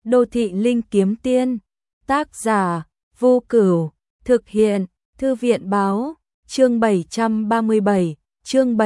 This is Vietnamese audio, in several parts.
Đô thị linh kiếm tiên. Tác giả Vô Cửu. Thực hiện Thư viện báo. Chương 737, chương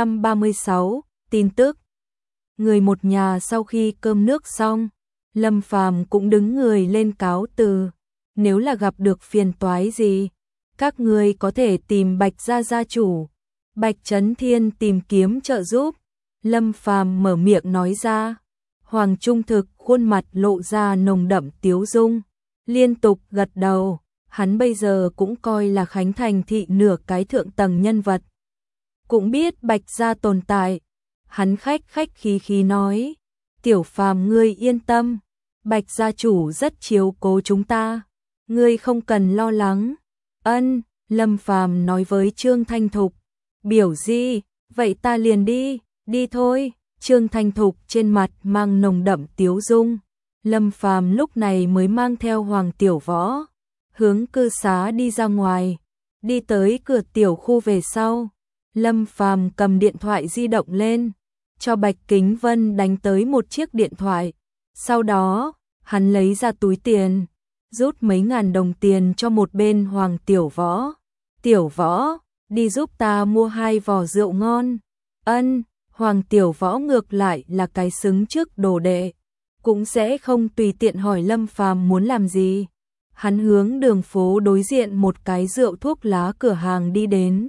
736, tin tức. Người một nhà sau khi cơm nước xong, Lâm Phàm cũng đứng người lên cáo từ. Nếu là gặp được phiền toái gì, các người có thể tìm Bạch gia gia chủ. Bạch Chấn Thiên tìm kiếm trợ giúp. Lâm Phàm mở miệng nói ra. Hoàng Trung Thực khuôn mặt lộ ra nồng đậm tiếu dung, liên tục gật đầu. Hắn bây giờ cũng coi là Khánh Thành thị nửa cái thượng tầng nhân vật. Cũng biết Bạch gia tồn tại. Hắn khách khí nói, Tiểu Phàm ngươi yên tâm, Bạch gia chủ rất chiếu cố chúng ta, ngươi không cần lo lắng. Ân, Lâm Phàm nói với Trương Thanh Thục. Biểu gì, vậy ta liền đi thôi. Trương Thanh Thục trên mặt mang nồng đậm tiếu dung. Lâm Phàm lúc này mới mang theo Hoàng Tiểu Võ hướng cư xá đi ra ngoài, đi tới cửa tiểu khu về sau. Lâm Phàm cầm điện thoại di động lên, cho Bạch Kính Vân đánh tới một chiếc điện thoại. Sau đó, hắn lấy ra túi tiền, rút mấy ngàn đồng tiền cho một bên Hoàng Tiểu Võ. Tiểu Võ, đi giúp ta mua 2 vò rượu ngon. Ân, Hoàng Tiểu Võ ngược lại là cái xứng trước đồ đệ, cũng sẽ không tùy tiện hỏi Lâm Phàm muốn làm gì. Hắn hướng đường phố đối diện một cái rượu thuốc lá cửa hàng đi đến.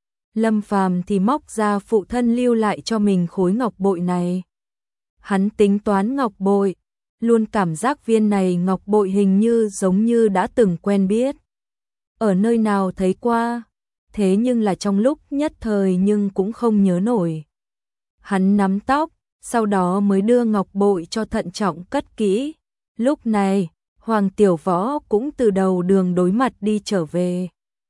Lâm Phàm thì móc ra phụ thân lưu lại cho mình khối ngọc bội này. Hắn tính toán ngọc bội, luôn cảm giác viên này ngọc bội hình như giống như đã từng quen biết. Ở nơi nào thấy qua, thế nhưng là trong lúc nhất thời nhưng cũng không nhớ nổi. Hắn nắm tóc, sau đó mới đưa ngọc bội cho thận trọng cất kỹ. Lúc này, Hoàng Tiểu Võ cũng từ đầu đường đối mặt đi trở về.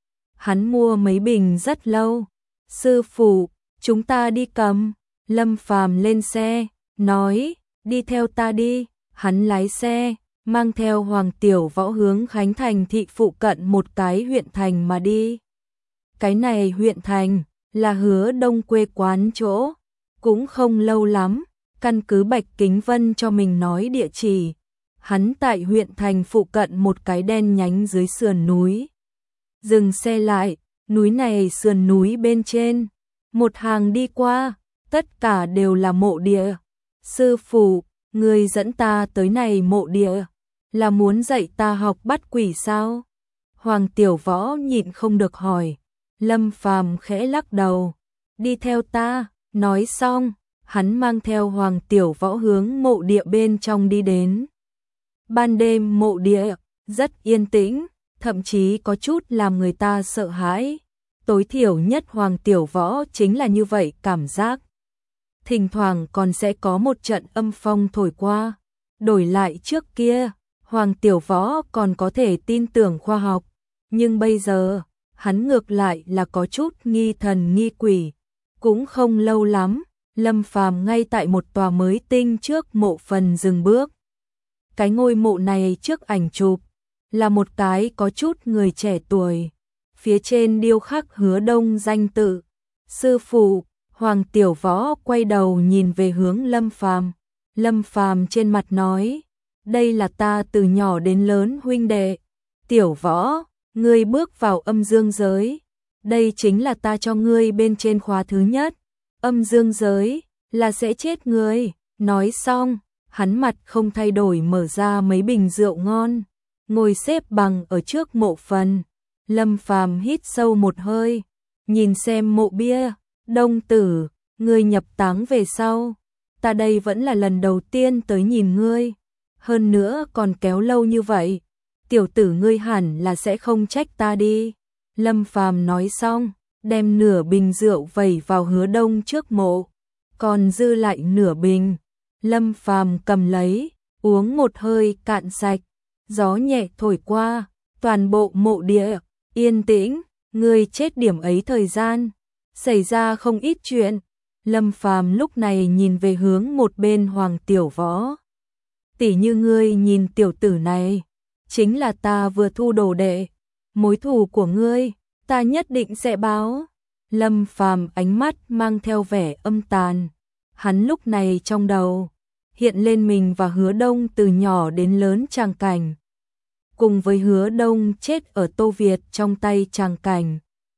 Hắn mua mấy bình rất lâu. Sư phụ, chúng ta đi cầm. Lâm Phàm lên xe, nói, đi theo ta đi. Hắn lái xe, mang theo Hoàng Tiểu Võ hướng Khánh Thành thị phụ cận một cái huyện thành mà đi. Cái này huyện thành là Hứa Đông quê quán chỗ. Cũng không lâu lắm, căn cứ Bạch Kính Vân cho mình nói địa chỉ. Hắn tại huyện thành phụ cận một cái đen nhánh dưới sườn núi. Dừng xe lại, núi này sườn núi bên trên. Một hàng đi qua, tất cả đều là mộ địa. Sư phụ, người dẫn ta tới này mộ địa, là muốn dạy ta học bắt quỷ sao? Hoàng Tiểu Võ nhịn không được hỏi. Lâm Phàm khẽ lắc đầu. Đi theo ta. Nói xong, hắn mang theo Hoàng Tiểu Võ hướng mộ địa bên trong đi đến. Ban đêm mộ địa rất yên tĩnh, thậm chí có chút làm người ta sợ hãi. Tối thiểu nhất Hoàng Tiểu Võ chính là như vậy cảm giác. Thỉnh thoảng còn sẽ có một trận âm phong thổi qua. Đổi lại trước kia, Hoàng Tiểu Võ còn có thể tin tưởng khoa học. Nhưng bây giờ, hắn ngược lại là có chút nghi thần nghi quỷ. Cũng không lâu lắm, Lâm Phàm ngay tại một tòa mới tinh trước mộ phần dừng bước. Cái ngôi mộ này trước ảnh chụp là một cái có chút người trẻ tuổi. Phía trên điêu khắc Hứa Đông danh tự. Sư phụ, Hoàng Tiểu Võ quay đầu nhìn về hướng Lâm Phàm. Lâm Phàm trên mặt nói, đây là ta từ nhỏ đến lớn huynh đệ. Tiểu Võ, ngươi bước vào âm dương giới. Đây chính là ta cho ngươi bên trên khóa thứ nhất. Âm dương giới là sẽ chết ngươi. Nói xong, hắn mặt không thay đổi mở ra mấy bình rượu ngon, ngồi xếp bằng ở trước mộ phần. Lâm Phàm hít sâu một hơi, nhìn xem mộ bia. Đông tử, ngươi nhập táng về sau, ta đây vẫn là lần đầu tiên tới nhìn ngươi. Hơn nữa còn kéo lâu như vậy, tiểu tử ngươi hẳn là sẽ không trách ta đi. Lâm Phàm nói xong, đem nửa bình rượu vẩy vào Hứa Đông trước mộ, còn dư lại nửa bình. Lâm Phàm cầm lấy, uống một hơi cạn sạch. Gió nhẹ thổi qua, toàn bộ mộ địa yên tĩnh. Ngươi chết điểm ấy thời gian, xảy ra không ít chuyện. Lâm Phàm lúc này nhìn về hướng một bên Hoàng Tiểu Võ. Tỷ như ngươi nhìn tiểu tử này, chính là ta vừa thu đồ đệ. Mối thù của ngươi, ta nhất định sẽ báo. Lâm Phàm ánh mắt mang theo vẻ âm tàn. Hắn lúc này trong đầu hiện lên mình và Hứa Đông từ nhỏ đến lớn tràng cảnh. Cùng với Hứa Đông chết ở Tô Việt trong tay tràng cảnh.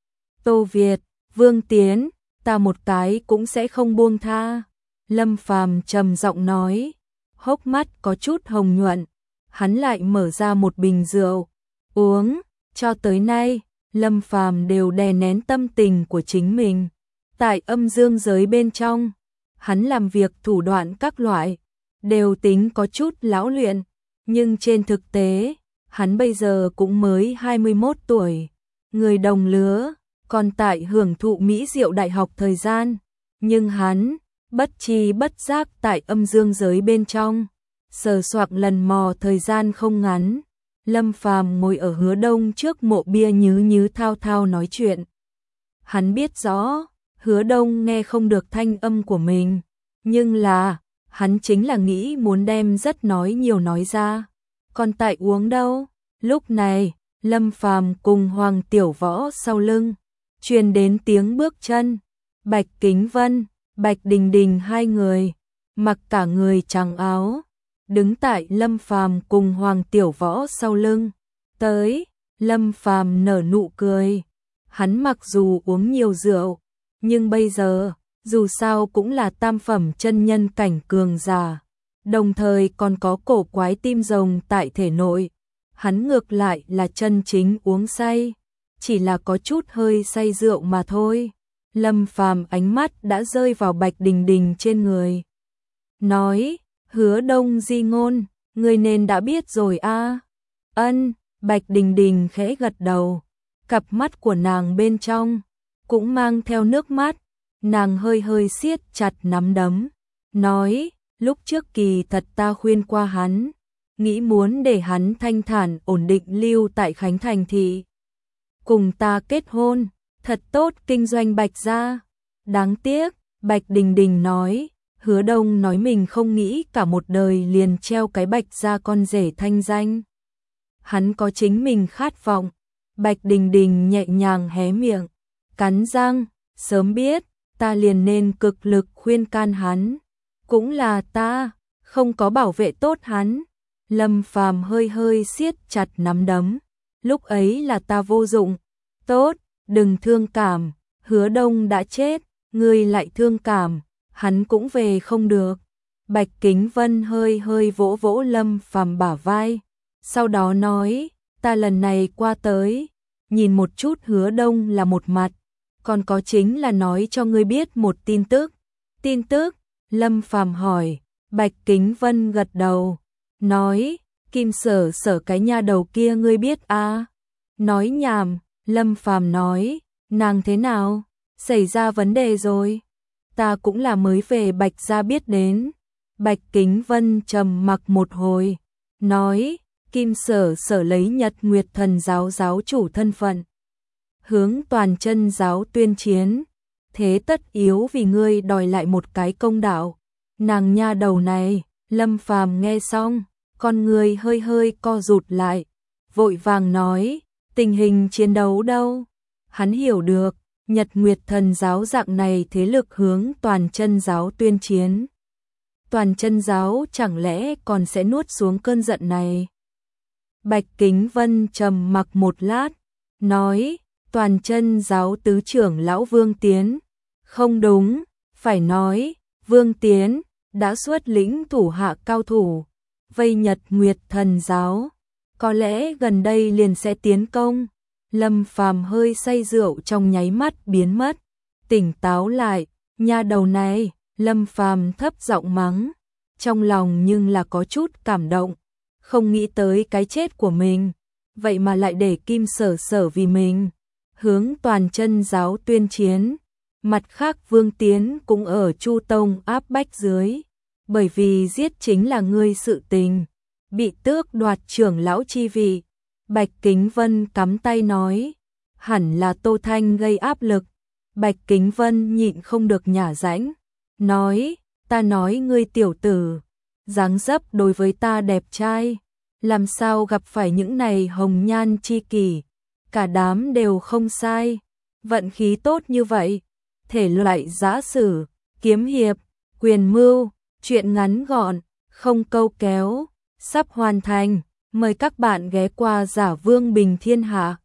Tô Việt, Vương Tiến, ta một cái cũng sẽ không buông tha. Lâm Phàm trầm giọng nói, hốc mắt có chút hồng nhuận, hắn lại mở ra một bình rượu, uống. Cho tới nay, Lâm Phàm đều đè nén tâm tình của chính mình. Tại âm dương giới bên trong, hắn làm việc thủ đoạn các loại, đều tính có chút lão luyện, nhưng trên thực tế, hắn bây giờ cũng mới 21 tuổi, người đồng lứa, còn tại hưởng thụ mỹ diệu đại học thời gian, nhưng hắn bất tri bất giác tại âm dương giới bên trong, sờ soạng lần mò thời gian không ngắn. Lâm Phàm ngồi ở Hứa Đông trước mộ bia nhứ nhứ thao thao nói chuyện. Hắn biết rõ, Hứa Đông nghe không được thanh âm của mình, nhưng là, hắn chính là nghĩ muốn đem rất nói nhiều nói ra. Còn tại uống đâu? Lúc này, Lâm Phàm cùng Hoàng Tiểu Võ sau lưng, truyền đến tiếng bước chân. Bạch Kính Vân, Bạch Đình Đình hai người, mặc cả người trắng áo, đứng tại Lâm Phàm cùng Hoàng Tiểu Võ sau lưng. Tới, Lâm Phàm nở nụ cười. Hắn mặc dù uống nhiều rượu, nhưng bây giờ, dù sao cũng là tam phẩm chân nhân cảnh cường giả, đồng thời còn có cổ quái tim rồng tại thể nội. Hắn ngược lại là chân chính uống say, chỉ là có chút hơi say rượu mà thôi. Lâm Phàm ánh mắt đã rơi vào Bạch Đình Đình trên người. Nói, Hứa Đông di ngôn, người nên đã biết rồi a. Ân, Bạch Đình Đình khẽ gật đầu. Cặp mắt của nàng bên trong cũng mang theo nước mắt, nàng hơi hơi siết chặt nắm đấm, nói, lúc trước kỳ thật ta khuyên qua hắn, nghĩ muốn để hắn thanh thản ổn định lưu tại Khánh Thành thị, cùng ta kết hôn, thật tốt kinh doanh Bạch gia. Đáng tiếc, Bạch Đình Đình nói, Hứa Đông nói mình không nghĩ cả một đời liền treo cái Bạch gia con rể thanh danh. Hắn có chính mình khát vọng. Bạch Đình Đình nhẹ nhàng hé miệng, cắn răng, sớm biết, ta liền nên cực lực khuyên can hắn. Cũng là ta, không có bảo vệ tốt hắn. Lâm Phàm hơi hơi siết chặt nắm đấm. Lúc ấy là ta vô dụng. Tốt, đừng thương cảm, Hứa Đông đã chết, ngươi lại thương cảm, hắn cũng về không được. Bạch Kính Vân hơi hơi vỗ vỗ Lâm Phàm bả vai, sau đó nói, ta lần này qua tới, nhìn một chút Hứa Đông là một mặt, còn có chính là nói cho ngươi biết một tin tức. Tin tức? Lâm Phàm hỏi. Bạch Kính Vân gật đầu, nói, Kim Sở Sở cái nha đầu kia ngươi biết à? Nói nhảm. Lâm Phàm nói, nàng thế nào? Xảy ra vấn đề rồi. Ta cũng là mới về Bạch gia biết đến. Bạch Kính Vân trầm mặc một hồi, nói, Kim Sở Sở lấy Nhật Nguyệt Thần giáo giáo chủ thân phận, hướng toàn chân giáo tuyên chiến, thế tất yếu vì ngươi đòi lại một cái công đạo. Nàng nha đầu này. Lâm Phàm nghe xong, con người hơi hơi co rụt lại, vội vàng nói, tình hình chiến đấu đâu? Hắn hiểu được, Nhật Nguyệt Thần giáo dạng này thế lực hướng toàn chân giáo tuyên chiến. Toàn chân giáo chẳng lẽ còn sẽ nuốt xuống cơn giận này? Bạch Kính Vân trầm mặc một lát, nói, toàn chân giáo tứ trưởng lão Vương Tiến. Không đúng, phải nói, Vương Tiến đã xuất lĩnh thủ hạ cao thủ, vây Nhật Nguyệt Thần giáo. Có lẽ gần đây liền sẽ tiến công. Lâm Phàm hơi say rượu trong nháy mắt biến mất, tỉnh táo lại, nha đầu này. Lâm Phàm thấp giọng mắng, trong lòng nhưng là có chút cảm động, không nghĩ tới cái chết của mình, vậy mà lại để Kim Sở Sở vì mình hướng toàn chân giáo tuyên chiến. Mặt khác Vương Tiến cũng ở Chu Tông áp bách dưới, bởi vì giết chính là ngươi sự tình, bị tước đoạt trưởng lão chi vị. Bạch Kính Vân cắm tay nói, hẳn là Tô Thanh gây áp lực. Bạch Kính Vân nhịn không được nhả rãnh, nói, ta nói ngươi tiểu tử, dáng dấp đối với ta đẹp trai, làm sao gặp phải những này hồng nhan chi kỷ, cả đám đều không sai, vận khí tốt như vậy. Thể loại giã sử, kiếm hiệp, quyền mưu, truyện ngắn gọn, không câu kéo, sắp hoàn thành. Mời các bạn ghé qua Giả Vương Bình Thiên Hạ.